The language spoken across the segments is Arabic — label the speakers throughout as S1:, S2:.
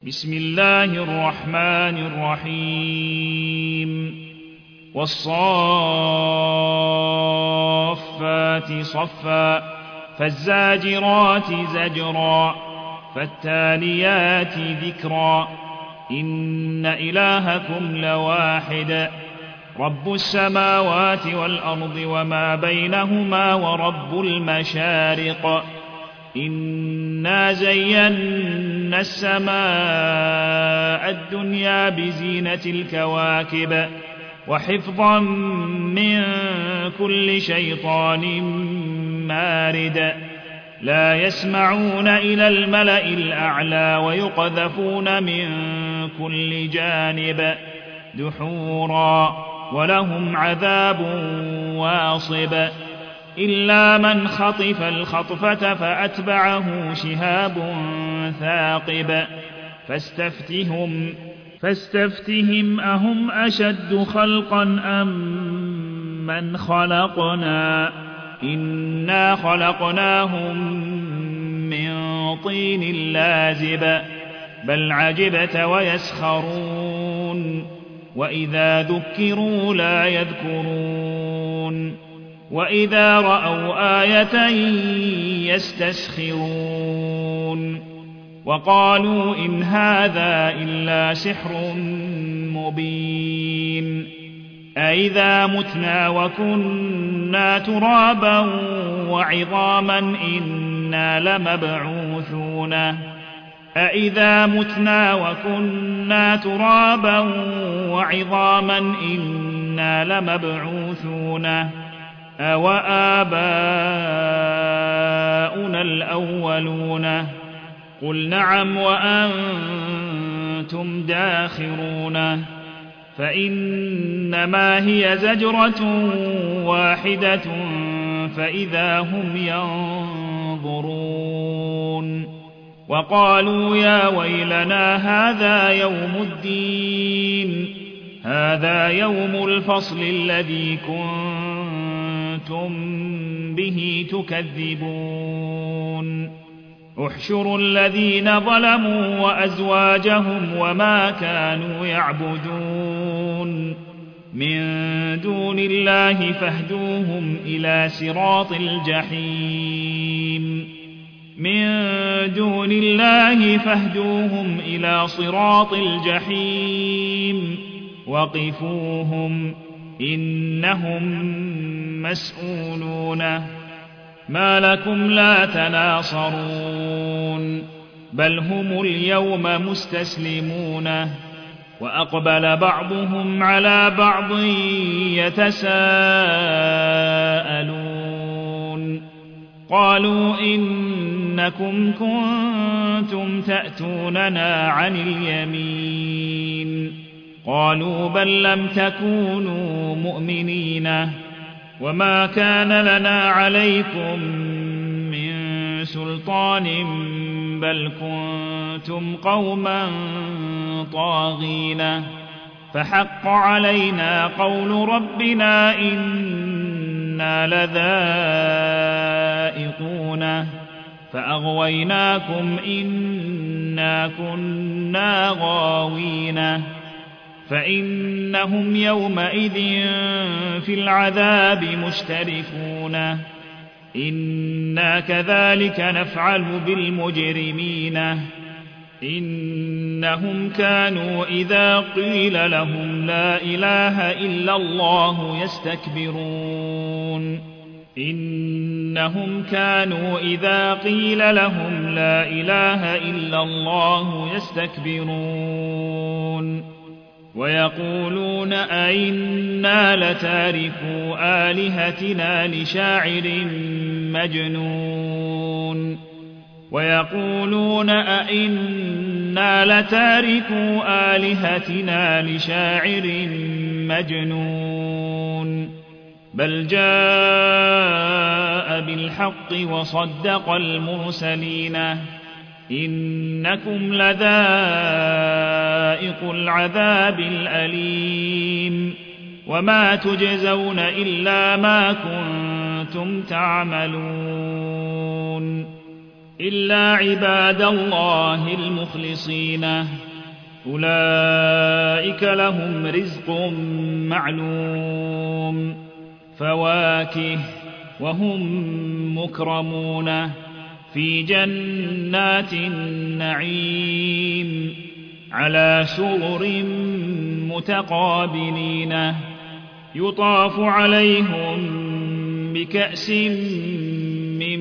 S1: بسم الله الرحمن الرحيم والصافات صفا فالزاجرات زجرا فالتاليات ذكرا إن إلهكم لواحد رب السماوات والأرض وما بينهما ورب المشارق إنا زينا السماء الدنيا بزينة الكواكب وحفظا من كل شيطان مارد لا يسمعون إلى الملأ الأعلى ويقذفون من كل جانب دحورا ولهم عذاب واصب إلا من خطف الخطفة فأتبعه شهاب ثاقب فاستفتهم أهم أشد خلقا أم من خلقنا إنا خلقناهم من طين لازب بل عجبت ويسخرون وإذا ذكروا لا يذكرون وإذا رأوا آية يستسخرون وقالوا إن هذا إلا سحر مبين أإذا متنا وكنا ترابا وعظاما إنا لمبعوثون أإذا متنا وكنا ترابا وعظاما إنا لمبعوثون أوآباؤنا الأولون قل نعم وأنتم داخرون فإنما هي زجرة واحدة فإذا هم ينظرون وقالوا يا ويلنا هذا يوم الدين هذا يوم الفصل الذي كنتم به تكذبون احشروا الذين ظلموا وأزواجهم وما كانوا يعبدون من دون الله فاهدوهم إلى صراط الجحيم وقفوهم إنهم مسؤولون ما لكم لا تناصرون بل هم اليوم مستسلمون وأقبل بعضهم على بعض يتساءلون قالوا إنكم كنتم تأتوننا عن اليمين قالوا بل لم تكونوا مؤمنين وما كان لنا عليكم من سلطان بل كنتم قوما طاغين فحق علينا قول ربنا إنا لذائقون فأغويناكم إنا كنا غاوين فإنهم يومئذ في العذاب مشتركون إنا كذلك نفعل بالمجرمين إنهم كانوا إذا قيل لهم لا إله إلا الله يستكبرون ويقولون أئنا لتاركو آلهتنا لشاعر مجنون بل جاء بالحق وصدق المرسلين إنكم لذائق العذاب الأليم وما تجزون إلا ما كنتم تعملون إلا عباد الله المخلصين أولئك لهم رزق معلوم فواكه وهم مكرمون في جنات النعيم على سرر متقابلين يطاف عليهم بكأس من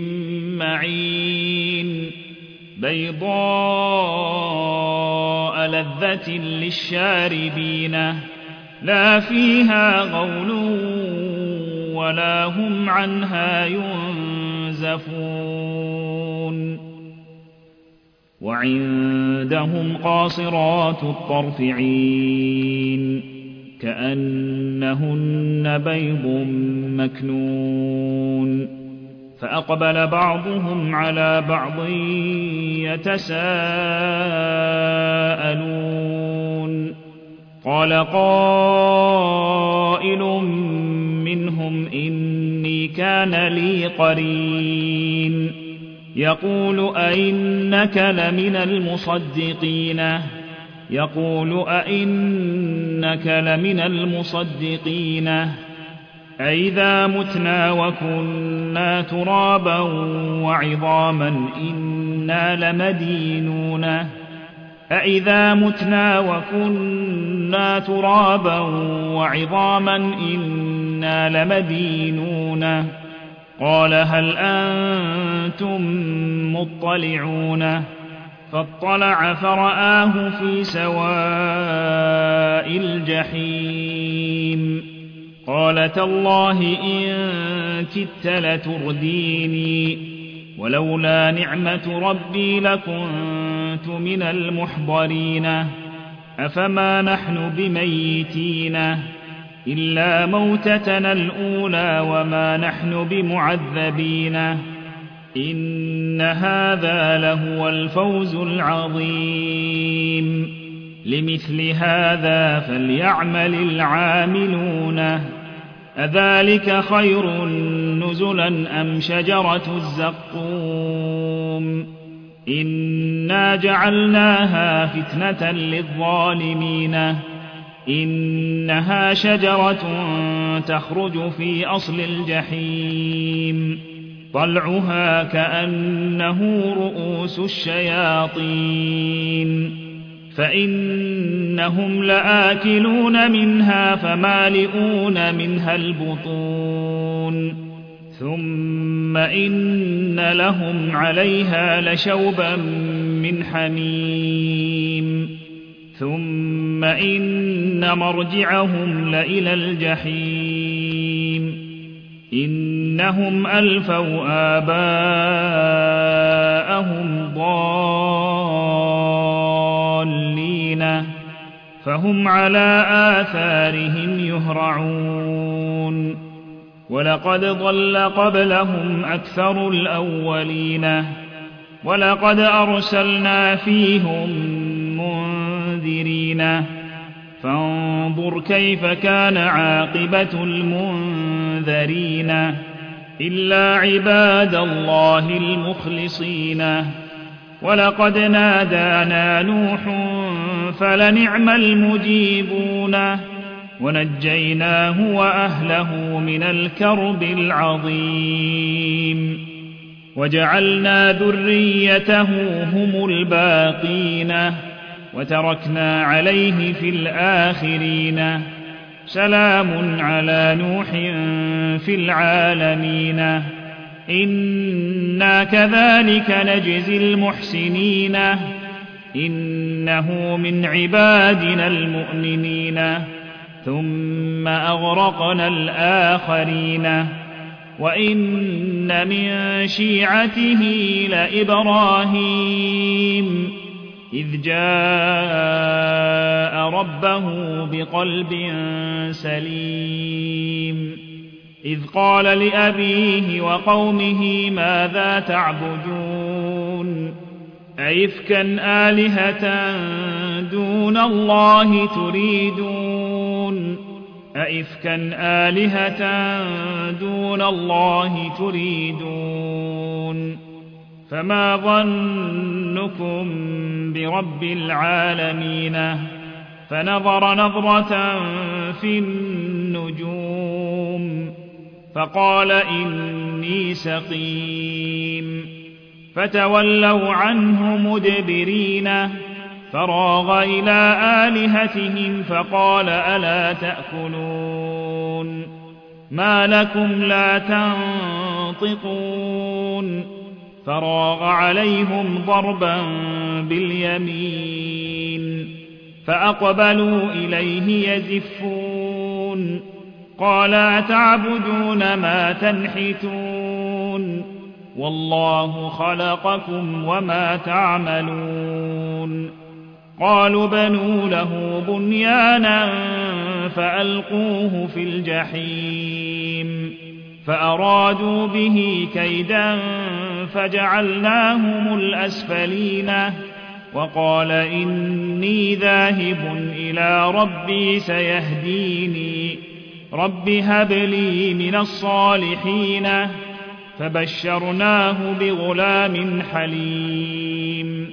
S1: معين بيضاء لذة للشاربين لا فيها غول ولا هم عنها ينزفون وعندهم قاصرات الطرف عين كأنهن بيض مكنون فأقبل بعضهم على بعض يتساءلون قال قائل منهم إني كان لي قرين يقول أئنك لمن المصدقين أئذا متنا وكنا ترابا وعظاما إنا لمدينون قال هل أنتم مطلعون فاطلع فرآه في سواء الجحيم قال تالله إن كدت لترديني ولولا نعمة ربي لكنت من المحضرين أفما نحن بميتين إلا موتتنا الأولى وما نحن بمعذبين إن هذا لهو الفوز العظيم لمثل هذا فليعمل العاملون أذلك خير نزلا أم شجرة الزقوم إنا جعلناها فتنة للظالمين إنها شجرة تخرج في أصل الجحيم طلعها كأنه رؤوس الشياطين فإنهم لآكلون منها فمالئون منها البطون ثم إن لهم عليها لشوبا من حميم ثم إن مرجعهم لإلى الجحيم إنهم ألفوا آباءهم ضالين فهم على آثارهم يهرعون ولقد ضل قبلهم أكثر الأولين ولقد أرسلنا فيهم منذرين فانظر كيف كان عاقبة المنذرين إلا عباد الله المخلصين ولقد نادانا نوح فلنعم المجيبون ونجيناه وأهله من الكرب العظيم وجعلنا ذريته هم الباقين وتركنا عليه في الآخرين سلام على نوح في العالمين إنا كذلك نجزي المحسنين إنه من عبادنا المؤمنين ثم أغرقنا الآخرين وإن من شيعته لإبراهيم إذ جاء ربه بقلب سليم إذ قال لأبيه وقومه ماذا تعبدون أئفكا آلهة دون الله تريدون فما ظنكم برب العالمين فنظر نظرة في النجوم فقال إني سقيم فتولوا عنه مدبرين فراغ إلى آلهتهم فقال ألا تأكلون ما لكم لا تنطقون فراغ عليهم ضربا باليمين فأقبلوا إليه يزفون قال أتعبدون ما تنحتون والله خلقكم وما تعملون قالوا بنوا له بنيانا فألقوه في الجحيم فأرادوا به كيدا فجعلناهم الأسفلين وقال إني ذاهب إلى ربي سيهديني رب هب لي من الصالحين فبشرناه بغلام حليم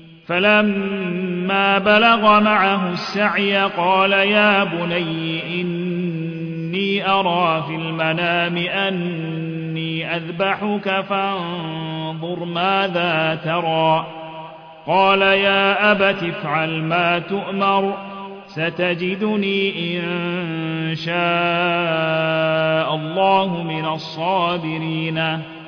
S1: فلما بلغ معه السعي قال يا بني إني أرى في المنام أني أذبحك فانظر ماذا ترى قال يا أبت افعل ما تؤمر ستجدني إن شاء الله من الصابرين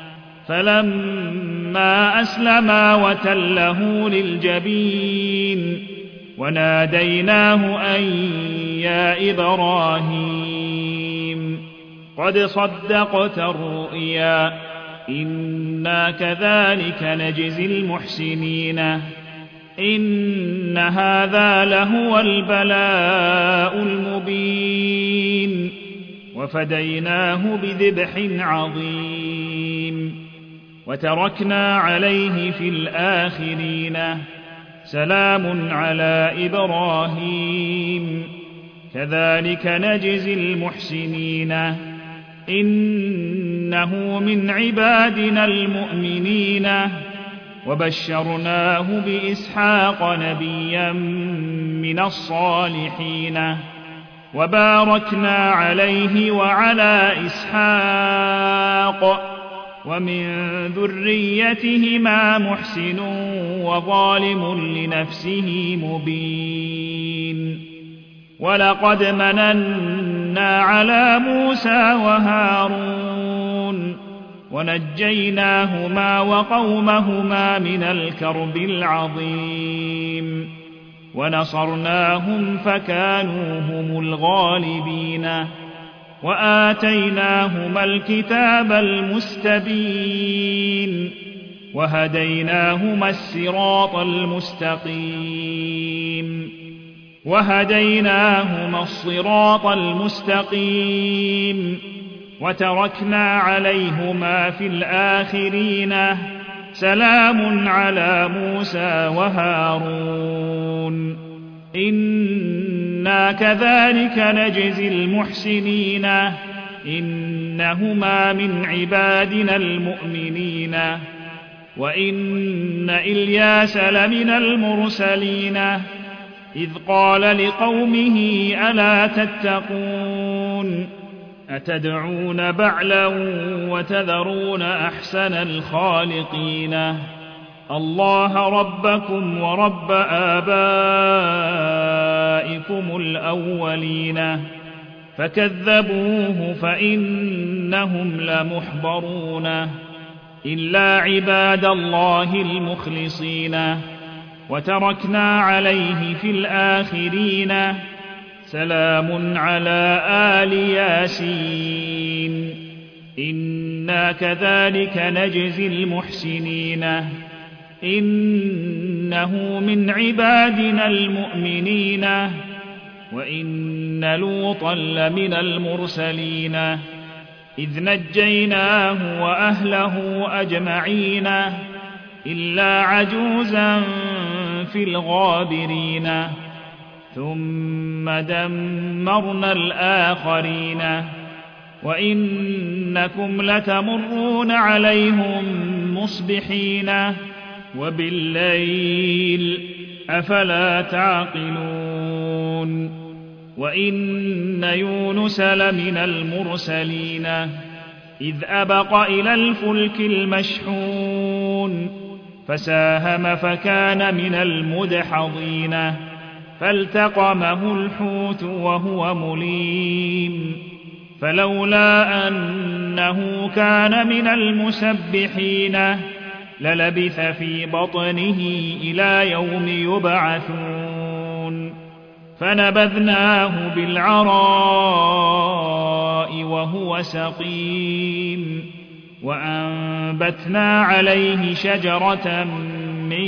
S1: فلما أسلما وتله للجبين وناديناه أن يا إبراهيم قد صدقت الرؤيا إنا كذلك نجزي المحسنين إن هذا لهو البلاء المبين وفديناه بذبح عظيم وتركنا عليه في الآخرين سلام على إبراهيم كذلك نجزي المحسنين إنه من عبادنا المؤمنين وبشرناه بإسحاق نبيا من الصالحين وباركنا عليه وعلى إسحاق ومن ذريتهما محسن وظالم لنفسه مبين ولقد مننا على موسى وهارون ونجيناهما وقومهما من الكرب العظيم ونصرناهم فكانوا هم الغالبين وآتيناهما الكتاب المستبين وهديناهما الصراط المستقيم وتركنا عليهما في الآخرين سلام على موسى وهارون إنا كذلك نجزي المحسنين إنهما من عبادنا المؤمنين وإن إلياس لمن المرسلين إذ قال لقومه ألا تتقون أتدعون بعلا وتذرون أحسن الخالقين الله ربكم ورب آبائكم الأولين فكذبوه فإنهم لمحضرون إلا عباد الله المخلصين وتركنا عليه في الآخرين سلام على آل ياسين إنا كذلك نجزي المحسنين إنه من عبادنا المؤمنين وإن لوطا لمن المرسلين إذ نجيناه وأهله أجمعين إلا عجوزا في الغابرين ثم دمرنا الآخرين وإنكم لتمرون عليهم مصبحين وبالليل أفلا تعقلون وإن يونس لمن المرسلين إذ أبق إلى الفلك المشحون فساهم فكان من المدحضين فالتقمه الحوت وهو مليم فلولا أنه كان من المسبحين للبث في بطنه إلى يوم يبعثون فنبذناه بالعراء وهو سقيم وأنبتنا عليه شجرة من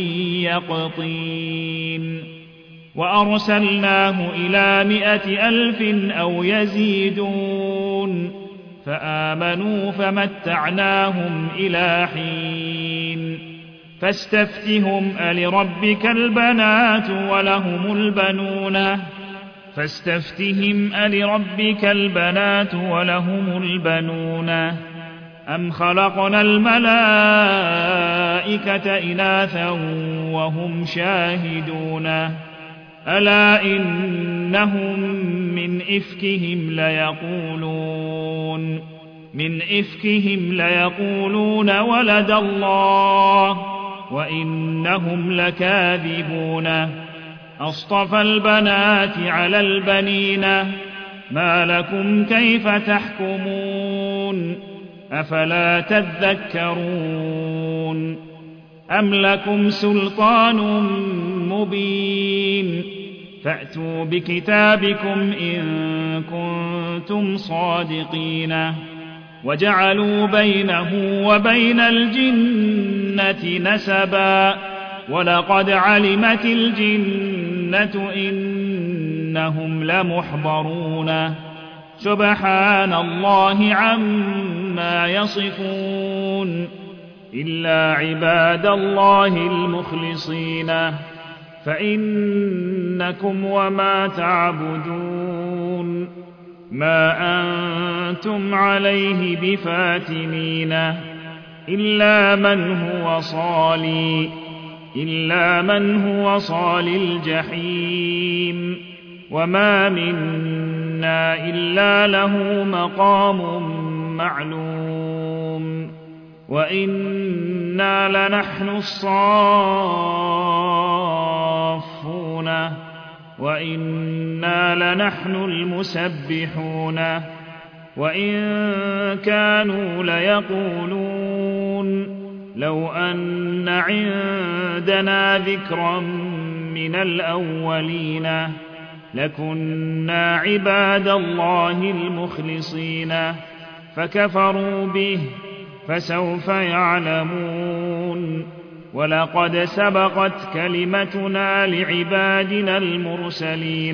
S1: يقطين وأرسلناه إلى 100,000 أو يزيدون فآمنوا فمتعناهم إلى حين فاستفتهم ألربك البنات ولهم البنون أم خلقنا الملائكة إناثا وهم شاهدون ألا إنهم من إفكهم ليقولون ولد الله وإنهم لكاذبون أصطفى البنات على البنين ما لكم كيف تحكمون أفلا تذكرون أم لكم سلطان مبين فأتوا بكتابكم إن كنتم صادقين وجعلوا بينه وبين الجنة نسبا ولقد علمت الجنة إنهم لمحضرون سبحان الله عما يصفون إلا عباد الله المخلصين فإنكم وما تعبدون ما أنتم عليه بفاتنين إلا من هو صال الجحيم وما منا إلا له مقام معلوم وإنا لنحن الصافون وإنا لنحن المسبحون وإن كانوا ليقولون لو أن عندنا ذكرا من الأولين لكنا عباد الله المخلصين فكفروا به فسوف يعلمون ولقد سبقت كلمتنا لعبادنا المرسلين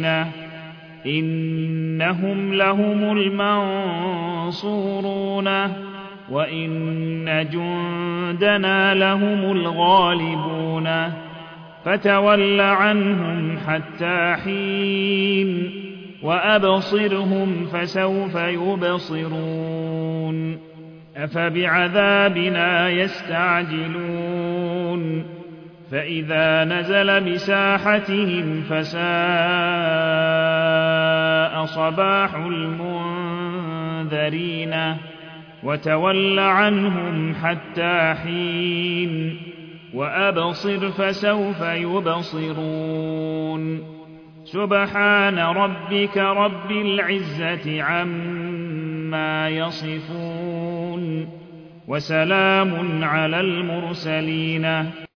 S1: إنهم لهم المنصورون وإن جندنا لهم الغالبون فتول عنهم حتى حين وأبصرهم فسوف يبصرون أفبعذابنا يستعجلون فإذا نزل بساحتهم فساء صباح المنذرين وتول عنهم حتى حين وأبصر فسوف يبصرون سبحان ربك رب العزة عما يصفون وسلام على المرسلين